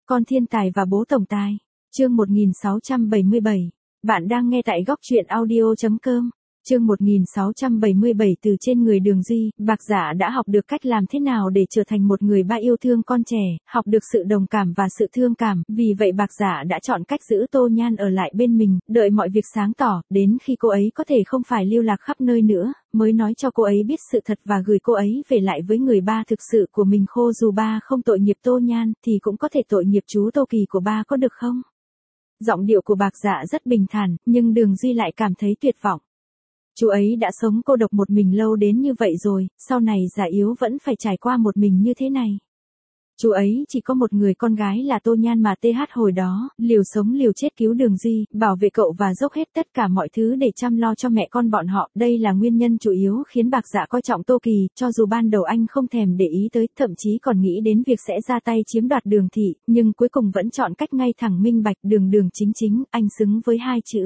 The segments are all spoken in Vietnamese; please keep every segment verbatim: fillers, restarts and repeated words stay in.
Con thiên tài và bố tổng tài. Chương một nghìn sáu trăm bảy mươi bảy. Bạn đang nghe tại góc truyện audio chấm com. Chương một nghìn sáu trăm bảy mươi bảy. Từ trên người Đường Duy, Bạc Dạ đã học được cách làm thế nào để trở thành một người ba yêu thương con trẻ, học được sự đồng cảm và sự thương cảm, vì vậy Bạc Dạ đã chọn cách giữ Tô Nhan ở lại bên mình, đợi mọi việc sáng tỏ, đến khi cô ấy có thể không phải lưu lạc khắp nơi nữa, mới nói cho cô ấy biết sự thật và gửi cô ấy về lại với người ba thực sự của mình. Khô dù ba không tội nghiệp Tô Nhan, thì cũng có thể tội nghiệp chú Tô Kỳ của ba, có được không? Giọng điệu của Bạc Dạ rất bình thản, nhưng Đường Duy lại cảm thấy tuyệt vọng. Chú ấy đã sống cô độc một mình lâu đến như vậy rồi, sau này già yếu vẫn phải trải qua một mình như thế này. Chú ấy chỉ có một người con gái là Tô Nhan mà tê hát hồi đó, liều sống liều chết cứu Đường Duy, bảo vệ cậu và dốc hết tất cả mọi thứ để chăm lo cho mẹ con bọn họ. Đây là nguyên nhân chủ yếu khiến Bạc Dạ coi trọng Tô Kỳ, cho dù ban đầu anh không thèm để ý tới, thậm chí còn nghĩ đến việc sẽ ra tay chiếm đoạt Đường thị, nhưng cuối cùng vẫn chọn cách ngay thẳng minh bạch, đường đường chính chính, anh xứng với hai chữ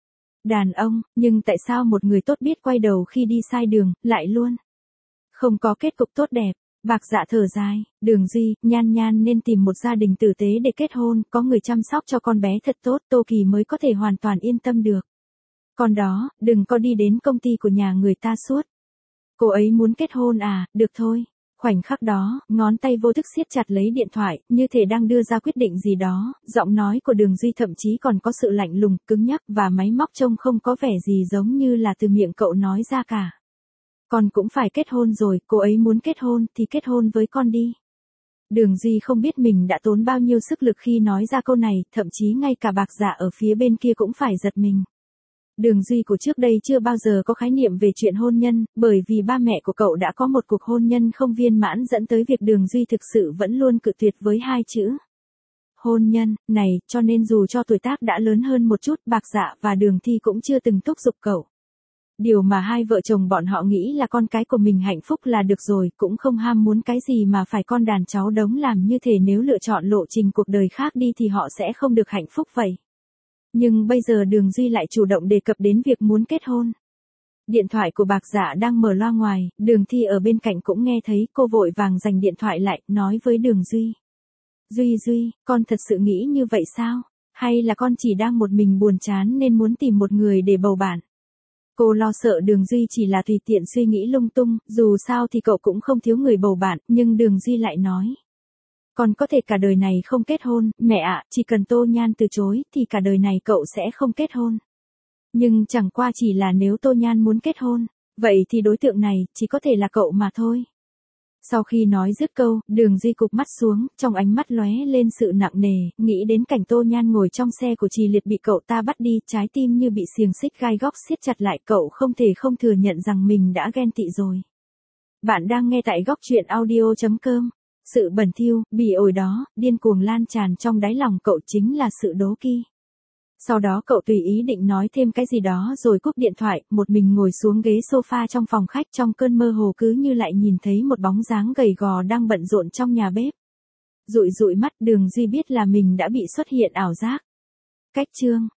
đàn ông. Nhưng tại sao một người tốt biết quay đầu khi đi sai đường, lại luôn không có kết cục tốt đẹp? Bạc Dạ thở dài, Đường Duy, Nhan Nhan nên tìm một gia đình tử tế để kết hôn, có người chăm sóc cho con bé thật tốt, Tô Kỳ mới có thể hoàn toàn yên tâm được. Còn đó, đừng có đi đến công ty của nhà người ta suốt. Cô ấy muốn kết hôn à, được thôi. Khoảnh khắc đó, ngón tay vô thức siết chặt lấy điện thoại, như thể đang đưa ra quyết định gì đó, giọng nói của Đường Duy thậm chí còn có sự lạnh lùng, cứng nhắc và máy móc, trông không có vẻ gì giống như là từ miệng cậu nói ra cả. Con cũng phải kết hôn rồi, cô ấy muốn kết hôn thì kết hôn với con đi. Đường Duy không biết mình đã tốn bao nhiêu sức lực khi nói ra câu này, thậm chí ngay cả Bạc Dạ ở phía bên kia cũng phải giật mình. Đường Duy của trước đây chưa bao giờ có khái niệm về chuyện hôn nhân, bởi vì ba mẹ của cậu đã có một cuộc hôn nhân không viên mãn, dẫn tới việc Đường Duy thực sự vẫn luôn cự tuyệt với hai chữ hôn nhân này, cho nên dù cho tuổi tác đã lớn hơn một chút, Bạc Dạ và Đường Thi cũng chưa từng thúc giục cậu. Điều mà hai vợ chồng bọn họ nghĩ là con cái của mình hạnh phúc là được rồi, cũng không ham muốn cái gì mà phải con đàn cháu đống, làm như thể nếu lựa chọn lộ trình cuộc đời khác đi thì họ sẽ không được hạnh phúc vậy. Nhưng bây giờ Đường Duy lại chủ động đề cập đến việc muốn kết hôn. Điện thoại của Bạc Dạ đang mở loa ngoài, Đường Thi ở bên cạnh cũng nghe thấy, cô vội vàng giành điện thoại lại, nói với Đường Duy. Duy Duy, con thật sự nghĩ như vậy sao? Hay là con chỉ đang một mình buồn chán nên muốn tìm một người để bầu bạn? Cô lo sợ Đường Duy chỉ là tùy tiện suy nghĩ lung tung, dù sao thì cậu cũng không thiếu người bầu bạn, nhưng Đường Duy lại nói. Con có thể cả đời này không kết hôn, mẹ ạ, chỉ cần Tô Nhan từ chối, thì cả đời này cậu sẽ không kết hôn. Nhưng chẳng qua chỉ là nếu Tô Nhan muốn kết hôn, vậy thì đối tượng này, chỉ có thể là cậu mà thôi. Sau khi nói dứt câu, Đường Duy cụp mắt xuống, trong ánh mắt lóe lên sự nặng nề, nghĩ đến cảnh Tô Nhan ngồi trong xe của Trì Liệt bị cậu ta bắt đi, trái tim như bị xiềng xích gai góc siết chặt lại, cậu không thể không thừa nhận rằng mình đã ghen tị rồi. Bạn đang nghe tại góc truyện audio chấm com. Sự bẩn thỉu, bỉ ổi đó, điên cuồng lan tràn trong đáy lòng cậu chính là sự đố kỵ. Sau đó cậu tùy ý định nói thêm cái gì đó rồi cúp điện thoại, một mình ngồi xuống ghế sofa trong phòng khách, trong cơn mơ hồ cứ như lại nhìn thấy một bóng dáng gầy gò đang bận rộn trong nhà bếp. Dụi dụi mắt, Đường Duy biết là mình đã bị xuất hiện ảo giác. Cách chương